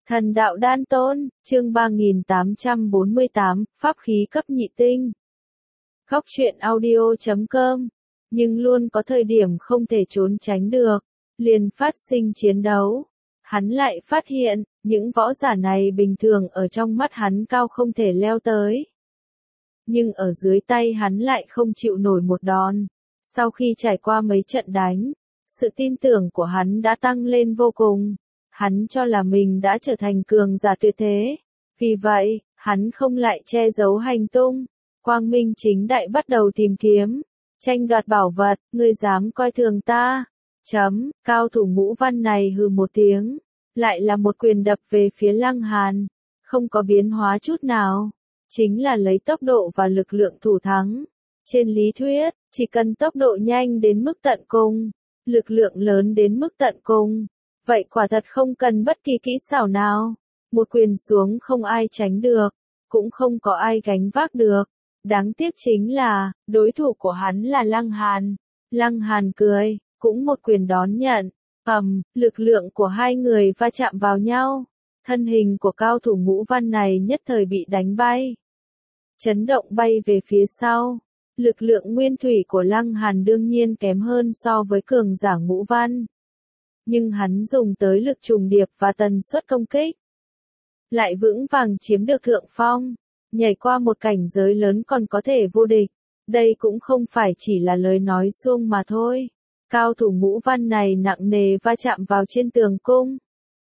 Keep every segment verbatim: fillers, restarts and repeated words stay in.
Thần đạo đan tôn, chương ba nghìn tám trăm bốn mươi tám, pháp khí cấp nhị tinh. Góc truyện audio chấm com. Nhưng luôn có thời điểm không thể trốn tránh được, liền phát sinh chiến đấu. Hắn lại phát hiện, những võ giả này bình thường ở trong mắt hắn cao không thể leo tới. Nhưng ở dưới tay hắn lại không chịu nổi một đòn. Sau khi trải qua mấy trận đánh, sự tin tưởng của hắn đã tăng lên vô cùng. Hắn cho là mình đã trở thành cường giả tuyệt thế. Vì vậy, hắn không lại che giấu hành tung. Quang minh chính đại bắt đầu tìm kiếm, tranh đoạt bảo vật, ngươi dám coi thường ta. Chấm, cao thủ Ngũ Văn này hừ một tiếng, lại là một quyền đập về phía Lăng Hàn, không có biến hóa chút nào, chính là lấy tốc độ và lực lượng thủ thắng. Trên lý thuyết, chỉ cần tốc độ nhanh đến mức tận cùng, lực lượng lớn đến mức tận cùng, vậy quả thật không cần bất kỳ kỹ xảo nào, một quyền xuống không ai tránh được, cũng không có ai gánh vác được. Đáng tiếc chính là, đối thủ của hắn là Lăng Hàn. Lăng Hàn cười, cũng một quyền đón nhận. Ầm, lực lượng của hai người va chạm vào nhau. Thân hình của cao thủ Ngũ Văn này nhất thời bị đánh bay. Chấn động bay về phía sau. Lực lượng nguyên thủy của Lăng Hàn đương nhiên kém hơn so với cường giả Ngũ Văn. Nhưng hắn dùng tới lực trùng điệp và tần suất công kích, lại vững vàng chiếm được thượng phong. Nhảy qua một cảnh giới lớn còn có thể vô địch. Đây cũng không phải chỉ là lời nói suông mà thôi. Cao thủ Ngũ Văn này nặng nề va chạm vào trên tường cung.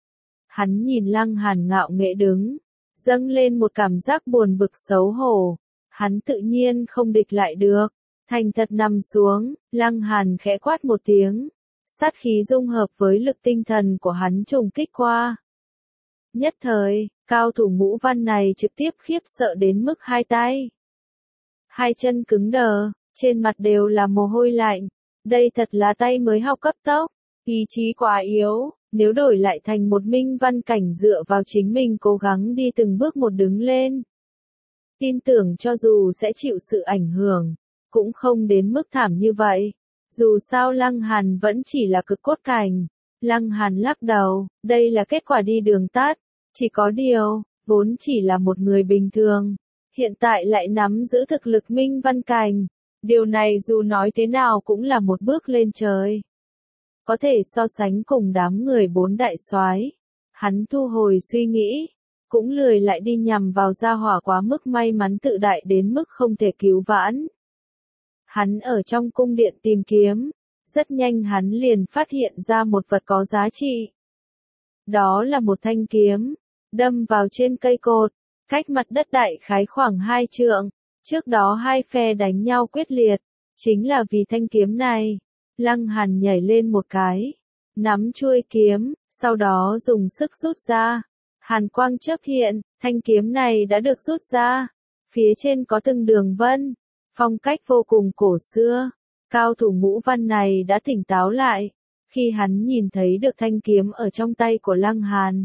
Hắn nhìn Lăng Hàn ngạo nghễ đứng, dâng lên một cảm giác buồn bực xấu hổ. Hắn tự nhiên không địch lại được. Thành thật nằm xuống, Lăng Hàn khẽ quát một tiếng. Sát khí dung hợp với lực tinh thần của hắn trùng kích qua. Nhất thời, cao thủ Ngũ Văn này trực tiếp khiếp sợ đến mức hai tay, hai chân cứng đờ, trên mặt đều là mồ hôi lạnh. Đây thật là tay mới học cấp tốc, ý chí quá yếu, nếu đổi lại thành một minh văn cảnh dựa vào chính mình cố gắng đi từng bước một đứng lên. Tin tưởng cho dù sẽ chịu sự ảnh hưởng, cũng không đến mức thảm như vậy. Dù sao Lăng Hàn vẫn chỉ là cực cốt cảnh. Lăng Hàn lắc đầu, đây là kết quả đi đường tắt. Chỉ có điều, vốn chỉ là một người bình thường, hiện tại lại nắm giữ thực lực minh văn cảnh. Điều này dù nói thế nào cũng là một bước lên trời. Có thể so sánh cùng đám người bốn đại soái. Hắn thu hồi suy nghĩ, cũng lười lại đi nhằm vào gia hỏa quá mức may mắn tự đại đến mức không thể cứu vãn. Hắn ở trong cung điện tìm kiếm, rất nhanh hắn liền phát hiện ra một vật có giá trị. Đó là một thanh kiếm, đâm vào trên cây cột, cách mặt đất đại khái khoảng hai trượng. Trước đó hai phe đánh nhau quyết liệt, chính là vì thanh kiếm này. Lăng Hàn nhảy lên một cái, nắm chuôi kiếm, sau đó dùng sức rút ra. Hàn quang chớp hiện, thanh kiếm này đã được rút ra. Phía trên có từng đường vân, phong cách vô cùng cổ xưa. Cao thủ Ngũ Văn này đã tỉnh táo lại, khi hắn nhìn thấy được thanh kiếm ở trong tay của Lăng Hàn.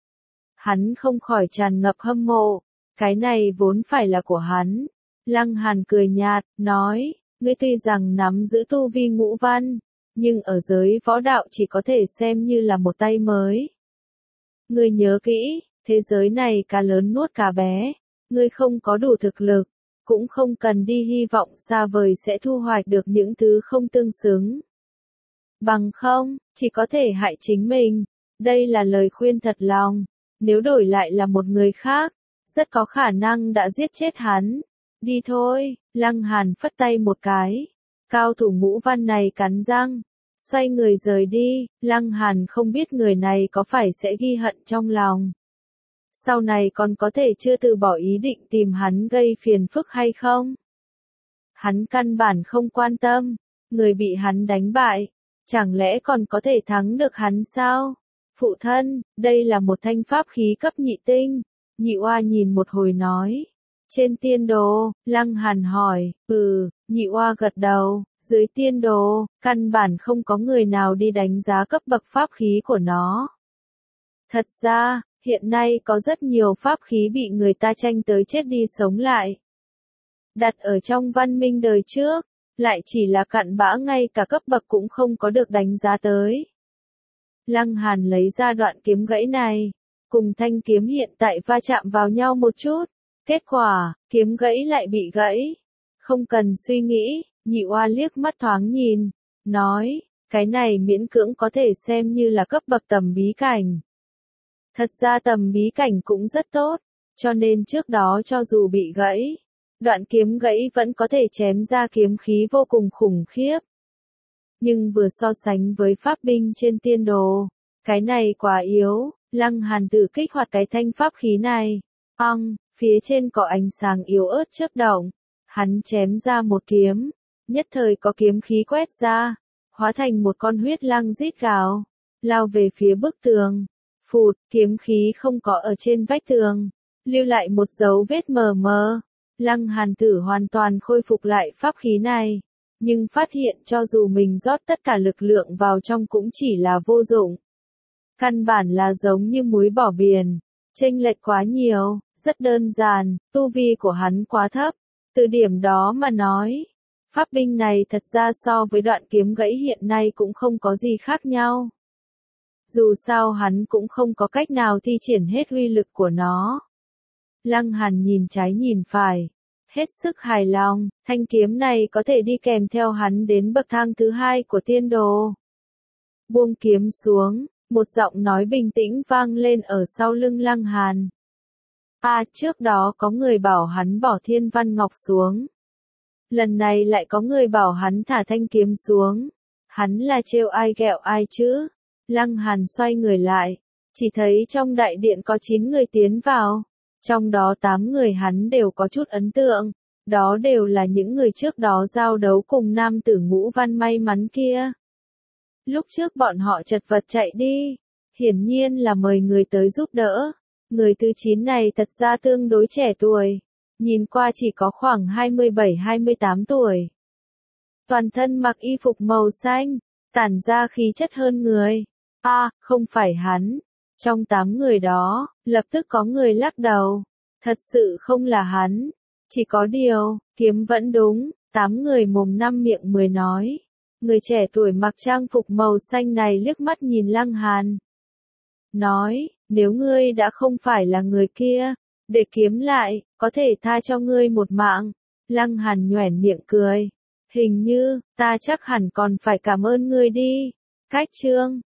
Hắn không khỏi tràn ngập hâm mộ, cái này vốn phải là của hắn. Lăng Hàn cười nhạt, nói, ngươi tuy rằng nắm giữ tu vi Ngũ Văn, nhưng ở giới võ đạo chỉ có thể xem như là một tay mới. Ngươi nhớ kỹ, thế giới này cá lớn nuốt cá bé, ngươi không có đủ thực lực, cũng không cần đi hy vọng xa vời sẽ thu hoạch được những thứ không tương xứng. Bằng không, chỉ có thể hại chính mình. Đây là lời khuyên thật lòng, nếu đổi lại là một người khác, rất có khả năng đã giết chết hắn. Đi thôi, Lăng Hàn phất tay một cái. Cao thủ Ngũ Văn này cắn răng, xoay người rời đi. Lăng Hàn không biết người này có phải sẽ ghi hận trong lòng, sau này còn có thể chưa từ bỏ ý định tìm hắn gây phiền phức hay không. Hắn căn bản không quan tâm, người bị hắn đánh bại, chẳng lẽ còn có thể thắng được hắn sao? Phụ thân, đây là một thanh pháp khí cấp nhị tinh. Nhị Oa nhìn một hồi nói. Trên tiên đồ, Lăng Hàn hỏi, ừ, Nhị Oa gật đầu, dưới tiên đồ, căn bản không có người nào đi đánh giá cấp bậc pháp khí của nó. Thật ra, hiện nay có rất nhiều pháp khí bị người ta tranh tới chết đi sống lại. Đặt ở trong văn minh đời trước, lại chỉ là cặn bã, ngay cả cấp bậc cũng không có được đánh giá tới. Lăng Hàn lấy ra đoạn kiếm gãy này, cùng thanh kiếm hiện tại va chạm vào nhau một chút. Kết quả, kiếm gãy lại bị gãy. Không cần suy nghĩ, Nhị Oa liếc mắt thoáng nhìn, nói, cái này miễn cưỡng có thể xem như là cấp bậc tầm bí cảnh. Thật ra tầm bí cảnh cũng rất tốt, cho nên trước đó cho dù bị gãy, đoạn kiếm gãy vẫn có thể chém ra kiếm khí vô cùng khủng khiếp. Nhưng vừa so sánh với pháp binh trên tiên đồ, cái này quá yếu, Lăng Hàn tự kích hoạt cái thanh pháp khí này. Ong, phía trên có ánh sáng yếu ớt chớp động, hắn chém ra một kiếm, nhất thời có kiếm khí quét ra, hóa thành một con huyết lăng rít gào, lao về phía bức tường. Phụt, kiếm khí không có ở trên vách tường, lưu lại một dấu vết mờ mờ. Lăng Hàn Tử hoàn toàn khôi phục lại pháp khí này, nhưng phát hiện cho dù mình rót tất cả lực lượng vào trong cũng chỉ là vô dụng. Căn bản là giống như muối bỏ biển, chênh lệch quá nhiều, rất đơn giản, tu vi của hắn quá thấp. Từ điểm đó mà nói, pháp binh này thật ra so với đoạn kiếm gãy hiện nay cũng không có gì khác nhau. Dù sao hắn cũng không có cách nào thi triển hết uy lực của nó. Lăng Hàn nhìn trái nhìn phải, hết sức hài lòng, thanh kiếm này có thể đi kèm theo hắn đến bậc thang thứ hai của tiên đồ. Buông kiếm xuống, một giọng nói bình tĩnh vang lên ở sau lưng Lăng Hàn. À, trước đó có người bảo hắn bỏ Thiên Văn Ngọc xuống. Lần này lại có người bảo hắn thả thanh kiếm xuống. Hắn là trêu ai ghẹo ai chứ? Lăng Hàn xoay người lại, chỉ thấy trong đại điện có chín người tiến vào. Trong đó tám người hắn đều có chút ấn tượng, đó đều là những người trước đó giao đấu cùng nam tử Ngũ Văn may mắn kia. Lúc trước bọn họ chật vật chạy đi, hiển nhiên là mời người tới giúp đỡ. Người thứ chín này thật ra tương đối trẻ tuổi, nhìn qua chỉ có khoảng hai mươi bảy hai mươi tám tuổi. Toàn thân mặc y phục màu xanh, tản ra khí chất hơn người. À, không phải hắn. Trong tám người đó, lập tức có người lắc đầu. Thật sự không là hắn. Chỉ có điều, kiếm vẫn đúng, tám người mồm năm miệng mười nói. Người trẻ tuổi mặc trang phục màu xanh này liếc mắt nhìn Lăng Hàn. Nói, nếu ngươi đã không phải là người kia, để kiếm lại, có thể tha cho ngươi một mạng. Lăng Hàn nhoẻn miệng cười. Hình như, ta chắc hẳn còn phải cảm ơn ngươi đi. Cách chương.